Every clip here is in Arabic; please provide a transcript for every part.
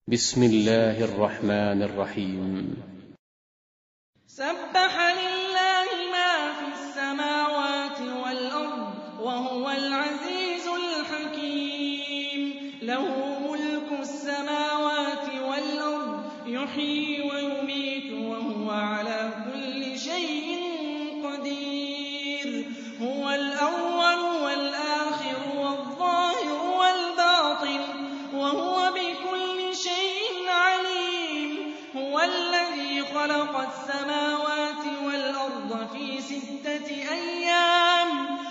بسم الله الرحمن الرحيم. سبح لله ما في السماوات والأرض وهو العزيز الحكيم. له ملك السماوات والأرض يحيي ويميت وهو على كل شيء قدير. هو الأول والآخر والظاهر والباطن وهو بكل شيء عليم. هو الذي خلق السماوات والأرض في 6 أيام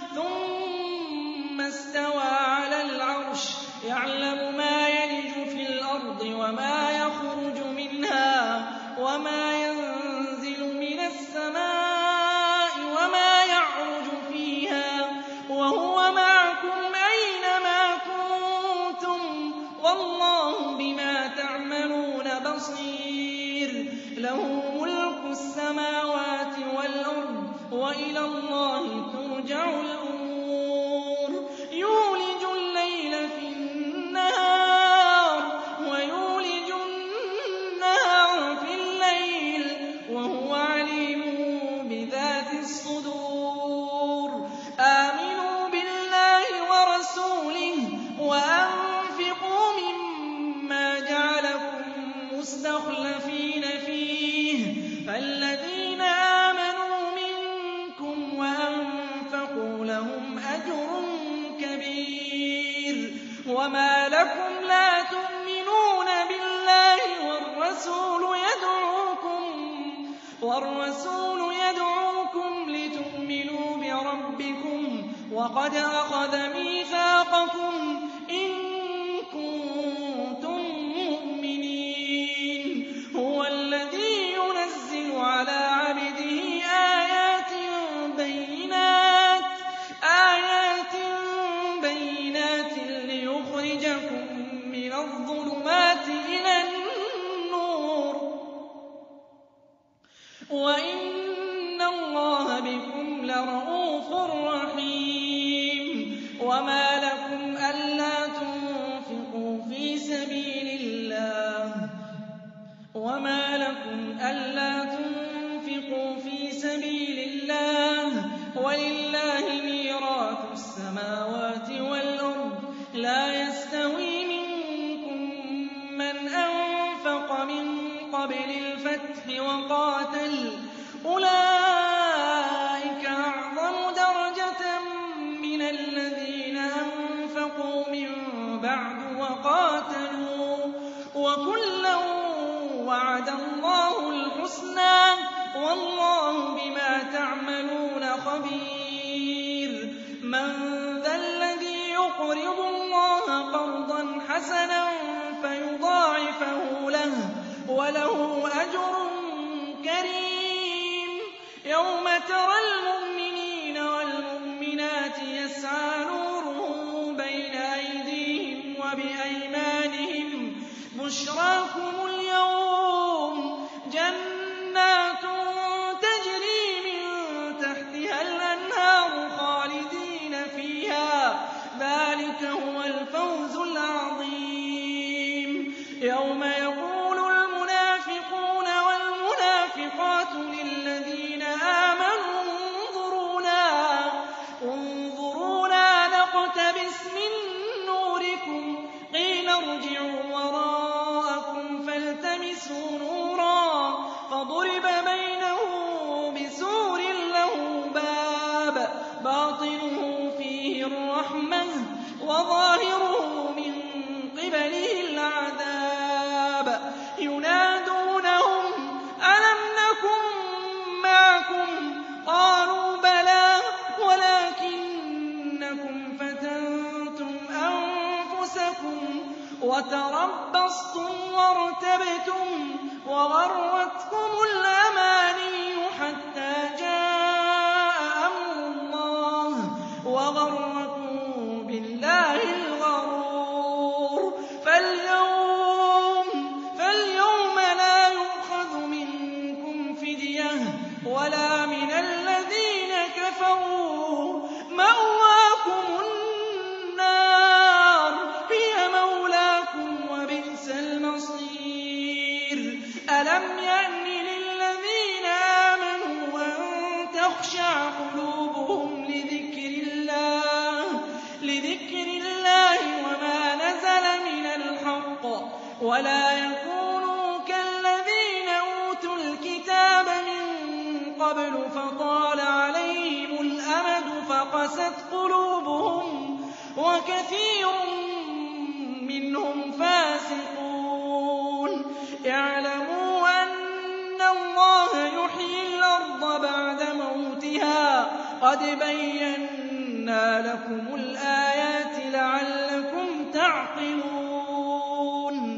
ثم استوى على العرش يعلم ما يلج في الأرض وما يخرج منها وما ينزل من السماء وما يعرج فيها وهو معكم أينما كنتم والله بما تعملون بصير. له ملك السماوات والأرض وإلى الله ترجع الأمور. يولج الليل في النهار ويولج النهار في الليل وهو عليم بذات الصدور. آمنوا بالله ورسوله وأنفقوا مما جعلكم مستخلفين فيه فالذين آمنوا منكم وأنفقوا لهم أجر كبير. وما لكم لا تؤمنون بالله والرسول يدعوكم لتؤمنوا بربكم وقد أخذ ميثاقكم إن كنتم مؤمنين. هو الذي ينزل على عبده آيات بينات ليخرجكم من الظلمات إلى النور وإن الله بكم لرءوف رحيم. وما لكم ألا تنفقوا في سبيل الله ولله ميراث السماوات والأرض. لا يستوي منكم من أنفق من قبل الفتح وقاتل أولئك أعظم درجة من الذين أنفقوا من بعد وقاتلوا وكلا وعد الله الحسنى والله بما تعملون خبير. من ذا الذي يقرض الله قرضا حسنا فيضاعفه له وله أجر كريم. يوم ترى المؤمنين والمؤمنات يسعى نورهم بين أيديهم وبأيمانهم بشراكم اليوم جنات تجري من تحتها الأنهار خالدين فيها ذلك هو الفوز العظيم. يوم يقول المنافقون والمنافقات للذين آمنوا انظرونا نقتبس من نوركم قيل ارجعوا وراءكم فالتمسوا نورا فضرب بينه بسور له باب باطنه فيه الرحمة وظاهره من قبله العذاب. ينادونهم ألم نكن معكم قالوا بلى ولكنكم فتنتم أنفسكم وتربصتم وارتبتم وغرتكم الأماني حتى جاء أمر الله وغركم بالله الغرور. فاليوم لا يؤخذ منكم فدية ولا من الذين كفروا مأواكم النار هي مولاكم وبئس المصير. بَصِيرٌ أَلَمْ يَأْنِ لِلَّذِينَ آمَنُوا أَن تَخْشَعَ قُلُوبُهُمْ لِذِكْرِ اللَّهِ وَمَا نَزَلَ مِنَ الْحَقِّ وَلَا يَكُونُوا كَالَّذِينَ أُوتُوا الْكِتَابَ مِن قَبْلُ فَطَالَ عَلَيْهِمُ الْأَمَدُ فَقَسَتْ قُلُوبُهُمْ وَكَثِيرٌ مِّنْهُمْ فَاسِقُونَ اعْلَمُوا أَنَّ اللَّهَ يُحْيِي الْأَرْضَ بَعْدَ مَوْتِهَا قَدْ بَيَّنَّا لَكُمُ الْآيَاتِ لَعَلَّكُمْ تَعْقِلُونَ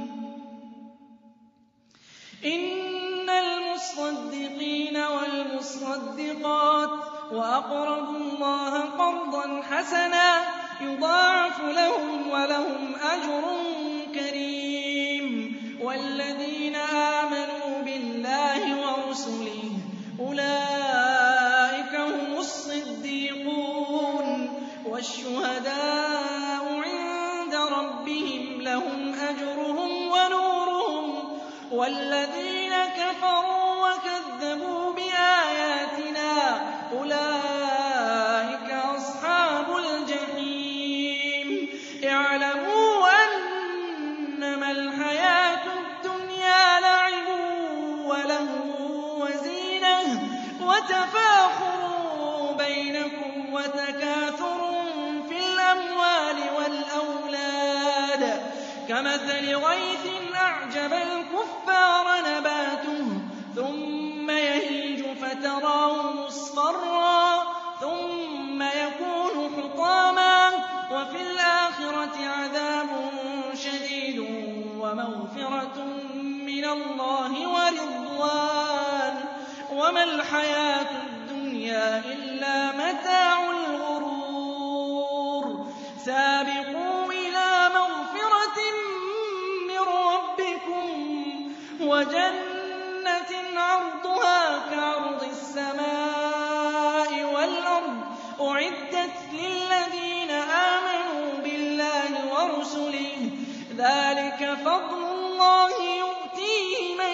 إِنَّ الْمُصَّدِّقِينَ وَالْمُصَّدِّقَاتِ وَأَقْرَضُوا اللَّهَ قَرْضًا حَسَنًا يُضَاعَفُ لَهُمْ وَلَهُمْ أَجْرٌ كَرِيمٌ وَالَّذِينَ آمَنُوا بِاللَّهِ وَرُسُلِهِ أُولَٰئِكَ هُمُ الصِّدِّيقُونَ وَالشُّهَدَاءُ عِندَ رَبِّهِمْ لَهُمْ أَجْرُهُمْ وَنُورُهُمْ وَالَّذِينَ كَفَرُوا وَكَذَّبُوا بِآيَاتِنَا أُولَٰئِكَ أَصْحَابُ الْجَحِيمِ اعْلَمُوا أَنَّمَا الْحَيَاةُ الدُّنْيَا لَعِبٌ وَلَهْوٌ وَزِينَةٌ وَتَفَاخُرٌ بَيْنَكُمْ وَتَكَاثُرٌ فِي الْأَمْوَالِ وَالْأَوْلَادِ كَمَثَلِ غَيْثٍ أَعْجَبَ الْكُفَّارَ نَبَاتُهُ ثُمَّ يَهِيجُ فَتَرَاهُ مُصْفَرًّا ثُمَّ يَكُونُ حُطَامًا وَفِي الْآخِرَةِ عَذَابٌ شَدِيدٌ وَمَغْفِرَةٌ مِّنَ اللَّهِ وَرِضْوَانٌ وَمَا الْحَيَاةُ الدُّنْيَا إِلَّا مَتَاعُ الْغُرُورِ سَابِقُوا إِلَىٰ مَغْفِرَةٍ مِّن رَّبِّكُمْ وَجَنَّةٍ عَرْضُهَا كَعَرْضِ السَّمَاءِ وَالْأَرْضِ أُعِدَّتْ لِلَّذِينَ آمَنُوا بِاللَّهِ وَرُسُلِهِ ذَٰلِكَ فَضْلُ اللَّهِ يُؤْتِيهِ مَن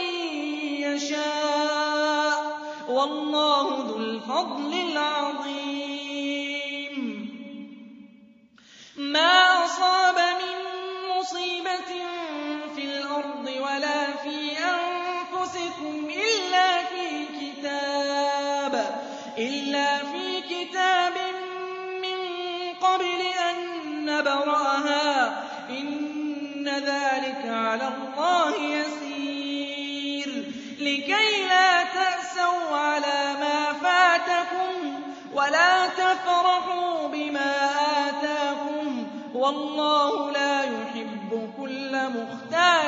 يَشَاءُ وَاللَّهُ ذُو الْفَضْلِ الْعَظِيمِ مَا أَصَابَ مِن مُّصِيبَةٍ فِي الْأَرْضِ وَلَا فِي أَنفُسِكُمْ إِلَّا فِي كِتَابٍ مِّن قَبْلِ أَن نَّبْرَأَهَا ۚ إِنَّ ذَٰلِكَ عَلَى اللَّهِ يَسِيرٌ لِّكَيْ لَا تَأْسَوْا عَلَىٰ مَا فَاتَكُمْ وَلَا تَفْرَحُوا بِمَا آتَاكُمْ ۗ وَاللَّهُ لَا يُحِبُّ كُلَّ مُخْتَالٍ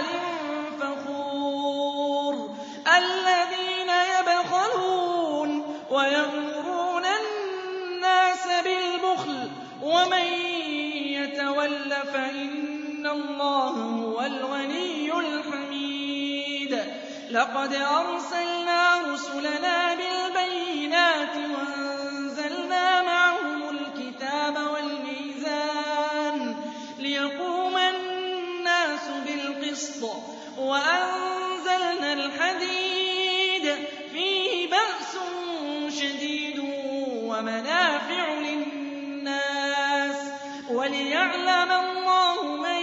فَخُورٍ الَّذِينَ يَبْخَلُونَ وَيَأْمُرُونَ النَّاسَ بِالْبُخْلِ وَمَن يَتَوَلَّ فَإِنَّ اللَّهَ هُوَ الْغَنِيُّ الْحَمِيدُ لَقَدْ أَرْسَلْنَا رُسُلَنَا بِالْبَيِّنَاتِ وَأَنزَلْنَا مَعَهُمُ الْكِتَابَ وَالْمِيزَانَ لِيَقُومَ النَّاسُ بِالْقِسْطِ وَأَنزَلْنَا الْحَدِيدَ فِيهِ بَأْسٌ شَدِيدٌ وَمَنَافِعُ لِلنَّاسِ وَلِيَعْلَمَ اللَّهُ مَن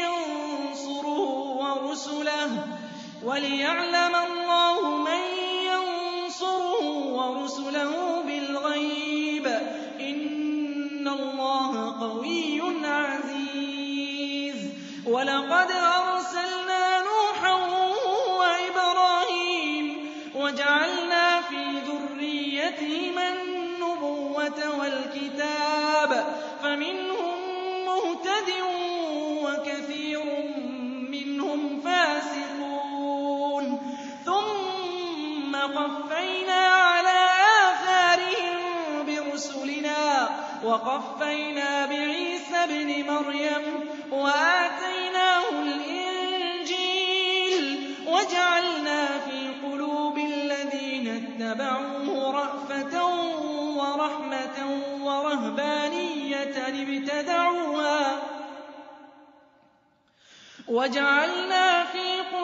يَنصُرُهُ وَرُسُلَهُ بِالْغَيْبِ ۚ إِنَّ اللَّهَ قَوِيٌّ عَزِيزٌ وَلَقَدْ أَرْسَلْنَا نُوحًا وَإِبْرَاهِيمَ وَجَعَلْنَا فِي ذُرِّيَّتِهِمَا النُّبُوَّةَ وَالْكِتَابَ فَمِنْهُم مُّهْتَدٍ وَكَثِيرٌ مِّنْهُمْ فَاسِقُونَ ثُمَّ قَفَّيْنَا عَلَىٰ آثَارِهِم بِرُسُلِنَا وَقَفَّيْنَا بِعِيسَى ابْنِ مَرْيَمَ وَآتَيْنَاهُ الْإِنجِيلَ وَجَعَلْنَا فِي قُلُوبِ الَّذِينَ اتَّبَعُوهُ رَأْفَةً وَرَحْمَةً وَرَهْبَانِيَّةً ابْتَدَعُوهَا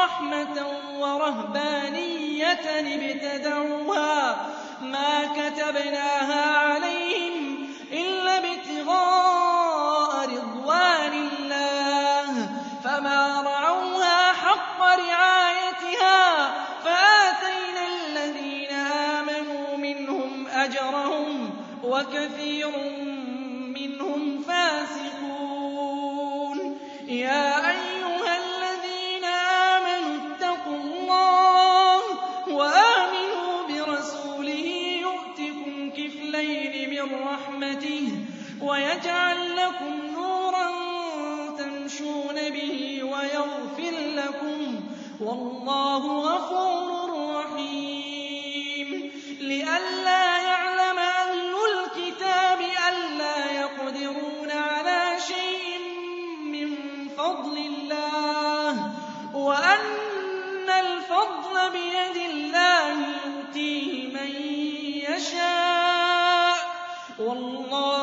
ورحمة ورهبانية ابتدعوها ما كتبناها عليهم إلا ابتغاء رضوان الله فما رعوها حق رعايتها فآتينا الذين آمنوا منهم أجرهم وكثير منهم فاسقون. يا أيها الذين آمنوا اتقوا الله وآمنوا برسوله يؤتكم كفلين من رحمته ويجعل لكم نورا تمشون به ويغفر لكم والله غفور رحيم. لئلا يعلم أهل الكتاب ألا يقدرون على شيء من فضل الله وأن الفضل بيد الله يؤتيه من يشاء والله